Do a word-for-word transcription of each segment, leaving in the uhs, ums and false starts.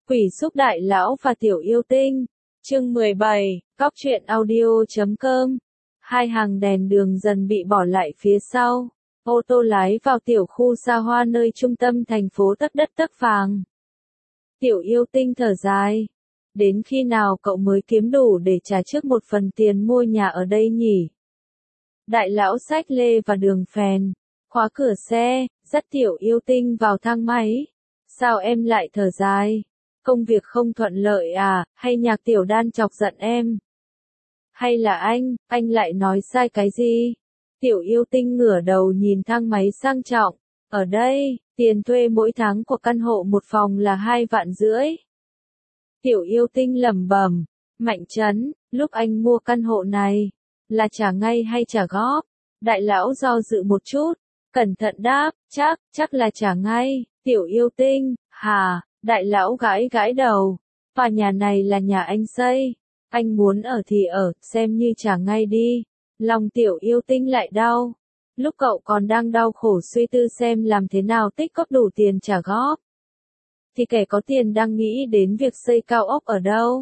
Quỷ xúc đại lão và tiểu yêu tinh. Chương mười bảy, Cóc truyện audio chấm com. Hai hàng đèn đường dần bị bỏ lại phía sau. Ô tô lái vào tiểu khu xa hoa nơi trung tâm thành phố tấp đất tấp vàng. Tiểu yêu tinh thở dài. Đến khi nào cậu mới kiếm đủ để trả trước một phần tiền mua nhà ở đây nhỉ? Đại lão xách lê và đường phèn, khóa cửa xe, dắt tiểu yêu tinh vào thang máy. Sao em lại thở dài? Công việc không thuận lợi à, hay nhạc tiểu đan chọc giận em? Hay là anh, anh lại nói sai cái gì? Tiểu yêu tinh ngửa đầu nhìn thang máy sang trọng. Ở đây, tiền thuê mỗi tháng của căn hộ một phòng là hai vạn rưỡi. Tiểu yêu tinh lẩm bẩm, Mạnh Trấn, lúc anh mua căn hộ này, là trả ngay hay trả góp? Đại lão do dự một chút, cẩn thận đáp, chắc, chắc là trả ngay. Tiểu yêu tinh, hà, đại lão gãi gãi đầu, tòa nhà này là nhà anh xây, anh muốn ở thì ở, xem như trả ngay đi. Lòng tiểu yêu tinh lại đau. Lúc cậu còn đang đau khổ suy tư xem làm thế nào tích góp đủ tiền trả góp, thì kẻ có tiền đang nghĩ đến việc xây cao ốc ở đâu.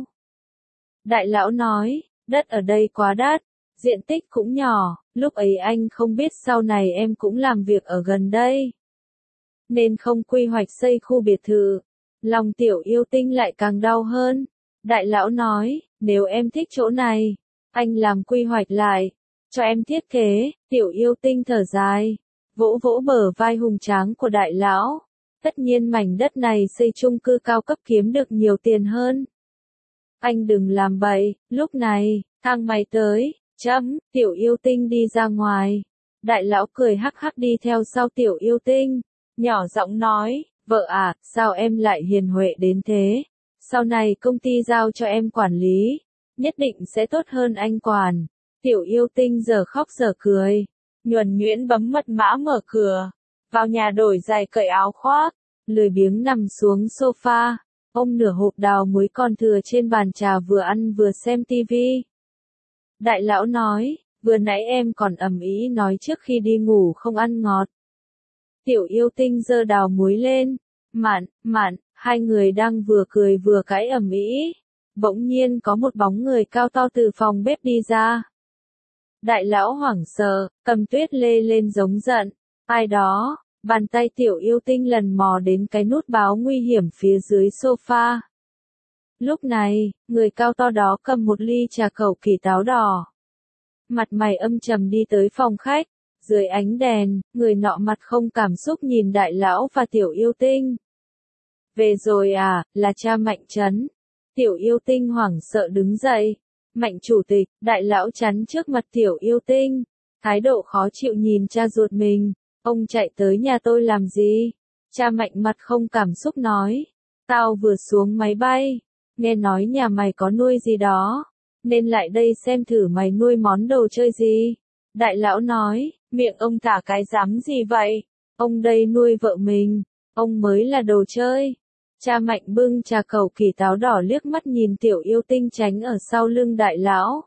Đại lão nói, đất ở đây quá đắt, diện tích cũng nhỏ, lúc ấy anh không biết sau này em cũng làm việc ở gần đây, nên không quy hoạch xây khu biệt thự. Lòng tiểu yêu tinh lại càng đau hơn. Đại lão nói, nếu em thích chỗ này, anh làm quy hoạch lại, cho em thiết kế. Tiểu yêu tinh thở dài, vỗ vỗ bờ vai hùng tráng của đại lão. Tất nhiên mảnh đất này xây chung cư cao cấp kiếm được nhiều tiền hơn. Anh đừng làm bậy. Lúc này, thang máy tới, chấm, tiểu yêu tinh đi ra ngoài. Đại lão cười hắc hắc đi theo sau tiểu yêu tinh, nhỏ giọng nói, vợ à, sao em lại hiền huệ đến thế? Sau này công ty giao cho em quản lý, nhất định sẽ tốt hơn anh quản. Tiểu yêu tinh giờ khóc giờ cười, nhuần nhuyễn bấm mật mã mở cửa, vào nhà đổi giày cởi áo khoác, lười biếng nằm xuống sofa, ôm nửa hộp đào muối còn thừa trên bàn trà vừa ăn vừa xem tivi. Đại lão nói, vừa nãy em còn ầm ĩ nói trước khi đi ngủ không ăn ngọt. Tiểu yêu tinh giơ đào muối lên, mạn, mạn, hai người đang vừa cười vừa cãi ầm ĩ. Bỗng nhiên có một bóng người cao to từ phòng bếp đi ra. Đại lão hoảng sợ, cầm tuyết lê lên giống giận. Ai đó? Bàn tay tiểu yêu tinh lần mò đến cái nút báo nguy hiểm phía dưới sofa. Lúc này, người cao to đó cầm một ly trà cẩu kỳ táo đỏ. Mặt mày âm trầm đi tới phòng khách. Dưới ánh đèn, người nọ mặt không cảm xúc nhìn đại lão và tiểu yêu tinh. Về rồi à, là cha Mạnh Trấn. Tiểu yêu tinh hoảng sợ đứng dậy. Mạnh chủ tịch, đại lão chắn trước mặt tiểu yêu tinh. Thái độ khó chịu nhìn cha ruột mình. Ông chạy tới nhà tôi làm gì? Cha Mạnh mặt không cảm xúc nói. Tao vừa xuống máy bay, nghe nói nhà mày có nuôi gì đó, nên lại đây xem thử mày nuôi món đồ chơi gì. Đại lão nói, miệng ông thả cái dám gì vậy? Ông đây nuôi vợ mình, ông mới là đồ chơi. Cha Mạnh bưng trà cẩu kỳ táo đỏ liếc mắt nhìn tiểu yêu tinh tránh ở sau lưng đại lão.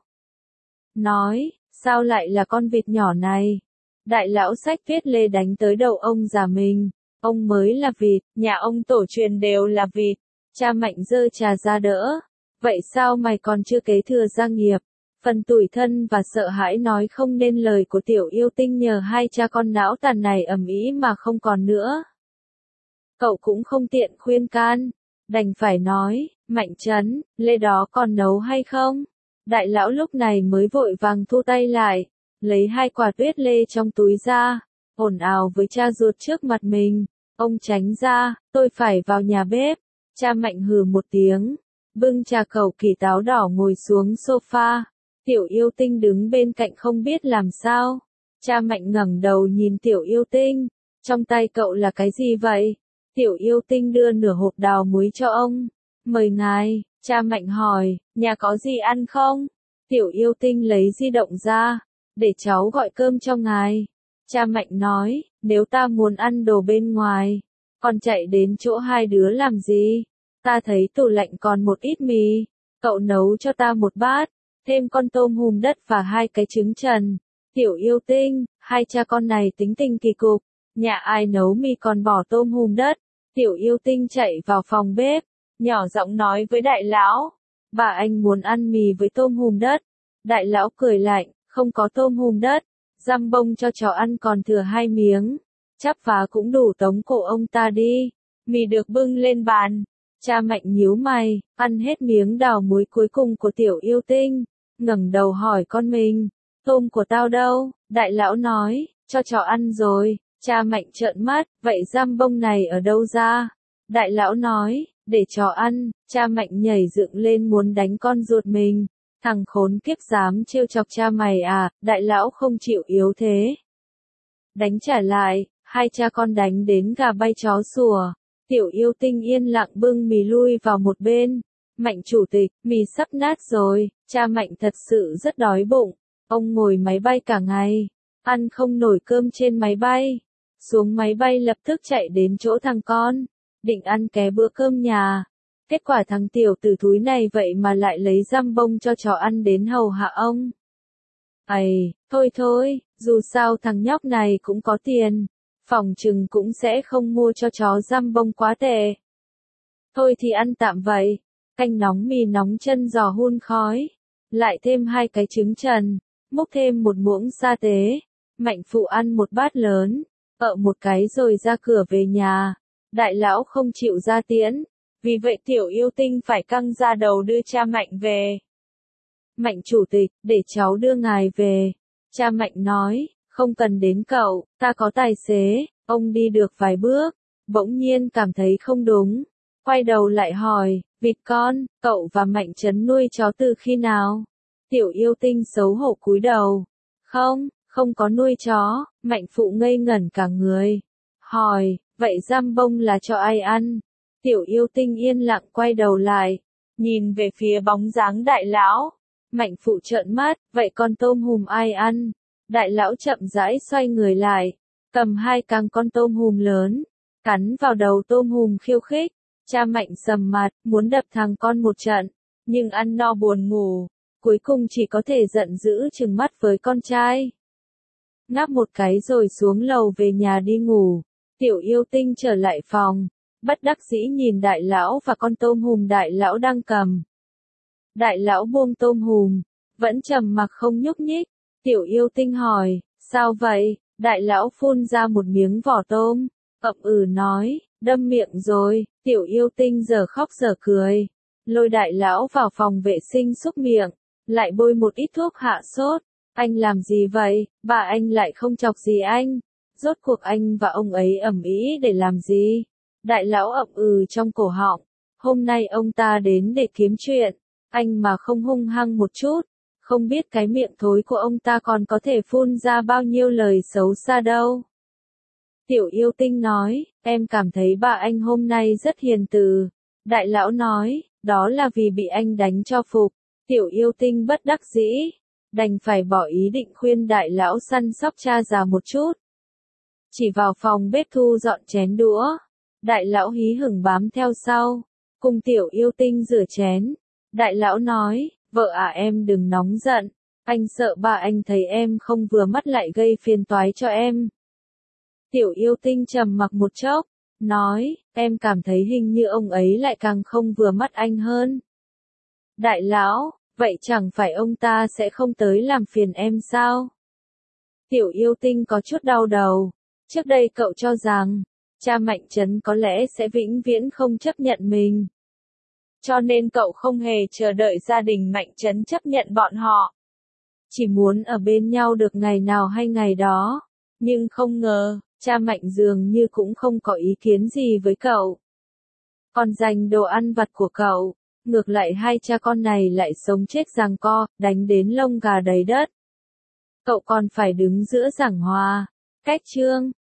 Nói, sao lại là con vịt nhỏ này? Đại lão xách viết lê đánh tới đầu ông già mình. Ông mới là vịt, nhà ông tổ truyền đều là vịt. Cha Mạnh giơ trà ra đỡ. Vậy sao mày còn chưa kế thừa gia nghiệp? Phần tủi thân và sợ hãi nói không nên lời của tiểu yêu tinh nhờ hai cha con não tàn này ầm ĩ mà không còn nữa. Cậu cũng không tiện khuyên can, đành phải nói, Mạnh Trấn, lê đó còn nấu hay không? Đại lão lúc này mới vội vàng thu tay lại, lấy hai quả tuyết lê trong túi ra, ồn ào với cha ruột trước mặt mình. Ông tránh ra, tôi phải vào nhà bếp. Cha Mạnh hừ một tiếng, bưng trà cẩu kỳ táo đỏ ngồi xuống sofa. Tiểu yêu tinh đứng bên cạnh không biết làm sao. Cha Mạnh ngẩng đầu nhìn tiểu yêu tinh, trong tay cậu là cái gì vậy? Tiểu yêu tinh đưa nửa hộp đào muối cho ông. Mời ngài. Cha Mạnh hỏi, nhà có gì ăn không? Tiểu yêu tinh lấy di động ra, để cháu gọi cơm cho ngài. Cha Mạnh nói, nếu ta muốn ăn đồ bên ngoài, còn chạy đến chỗ hai đứa làm gì? Ta thấy tủ lạnh còn một ít mì, cậu nấu cho ta một bát, thêm con tôm hùm đất và hai cái trứng trần. Tiểu yêu tinh, hai cha con này tính tình kỳ cục, nhà ai nấu mì còn bỏ tôm hùm đất. Tiểu yêu tinh chạy vào phòng bếp, nhỏ giọng nói với đại lão, bà anh muốn ăn mì với tôm hùm đất. Đại lão cười lạnh, không có tôm hùm đất, giam bông cho chó ăn còn thừa hai miếng, chắp vá cũng đủ tống cổ ông ta đi. Mì được bưng lên bàn, cha Mạnh nhíu mày, ăn hết miếng đào muối cuối cùng của Tiểu Yêu Tinh, ngẩng đầu hỏi con mình, tôm của tao đâu? Đại lão nói, cho chó ăn rồi. Cha Mạnh trợn mắt, vậy giam bông này ở đâu ra? Đại lão nói, để chó ăn. Cha Mạnh nhảy dựng lên muốn đánh con ruột mình. Thằng khốn kiếp dám trêu chọc cha mày à? Đại lão không chịu yếu thế, đánh trả lại, hai cha con đánh đến gà bay chó sủa. Tiểu Yêu Tinh yên lặng bưng mì lui vào một bên. Mạnh chủ tịch, mì sắp nát rồi. Cha Mạnh thật sự rất đói bụng. Ông ngồi máy bay cả ngày, ăn không nổi cơm trên máy bay. Xuống máy bay lập tức chạy đến chỗ thằng con, định ăn ké bữa cơm nhà. Kết quả thằng tiểu tử thúi này vậy mà lại lấy giam bông cho chó ăn đến hầu hạ ông. Ây, thôi thôi, dù sao thằng nhóc này cũng có tiền, phòng chừng cũng sẽ không mua cho chó giam bông quá tệ. Thôi thì ăn tạm vậy, canh nóng mì nóng chân giò hun khói, lại thêm hai cái trứng trần, múc thêm một muỗng sa tế. Mạnh phụ ăn một bát lớn, ợ một cái rồi ra cửa về nhà. Đại lão không chịu ra tiễn, vì vậy Tiểu Yêu Tinh phải căng ra đầu đưa cha Mạnh về. Mạnh chủ tịch, để cháu đưa ngài về. Cha Mạnh nói, không cần đến cậu, ta có tài xế. Ông đi được vài bước, bỗng nhiên cảm thấy không đúng. Quay đầu lại hỏi, vịt con, cậu và Mạnh Trấn nuôi chó từ khi nào? Tiểu Yêu Tinh xấu hổ cúi đầu. Không, không có nuôi chó. Mạnh phụ ngây ngẩn cả người. Hỏi, vậy giam bông là cho ai ăn? Tiểu Yêu Tinh yên lặng quay đầu lại, nhìn về phía bóng dáng đại lão. Mạnh phụ trợn mắt, vậy con tôm hùm ai ăn? Đại lão chậm rãi xoay người lại, cầm hai càng con tôm hùm lớn, cắn vào đầu tôm hùm khiêu khích. Cha Mạnh sầm mặt, muốn đập thằng con một trận, nhưng ăn no buồn ngủ, cuối cùng chỉ có thể giận dữ trừng mắt với con trai. Ngáp một cái rồi xuống lầu về nhà đi ngủ. Tiểu Yêu Tinh trở lại phòng, bất đắc dĩ nhìn đại lão và con tôm hùm đại lão đang cầm. Đại lão buông tôm hùm, vẫn trầm mặc không nhúc nhích. Tiểu Yêu Tinh hỏi, sao vậy? Đại lão phun ra một miếng vỏ tôm, ậm ừ nói, đâm miệng rồi. Tiểu Yêu Tinh giờ khóc giờ cười, lôi đại lão vào phòng vệ sinh xúc miệng, lại bôi một ít thuốc hạ sốt. Anh làm gì vậy? Bà anh lại không chọc gì anh. Rốt cuộc anh và ông ấy ầm ĩ để làm gì? Đại lão ậm ừ trong cổ họng. Hôm nay ông ta đến để kiếm chuyện. Anh mà không hung hăng một chút, không biết cái miệng thối của ông ta còn có thể phun ra bao nhiêu lời xấu xa đâu. Tiểu Yêu Tinh nói, em cảm thấy bà anh hôm nay rất hiền từ. Đại lão nói, đó là vì bị anh đánh cho phục. Tiểu Yêu Tinh bất đắc dĩ, đành phải bỏ ý định khuyên đại lão săn sóc cha già một chút. Chỉ vào phòng bếp thu dọn chén đũa. Đại lão hí hửng bám theo sau, cùng Tiểu Yêu Tinh rửa chén. Đại lão nói, vợ à em đừng nóng giận, anh sợ bà anh thấy em không vừa mắt lại gây phiền toái cho em. Tiểu Yêu Tinh trầm mặc một chốc, nói, em cảm thấy hình như ông ấy lại càng không vừa mắt anh hơn. Đại lão, vậy chẳng phải ông ta sẽ không tới làm phiền em sao? Tiểu Yêu Tinh có chút đau đầu. Trước đây cậu cho rằng, cha Mạnh Trấn có lẽ sẽ vĩnh viễn không chấp nhận mình. Cho nên cậu không hề chờ đợi gia đình Mạnh Trấn chấp nhận bọn họ. Chỉ muốn ở bên nhau được ngày nào hay ngày đó. Nhưng không ngờ, cha Mạnh dường như cũng không có ý kiến gì với cậu. Còn dành đồ ăn vặt của cậu, ngược lại hai cha con này lại sống chết giằng co, đánh đến lông gà đầy đất. Cậu còn phải đứng giữa giảng hòa, cách chương.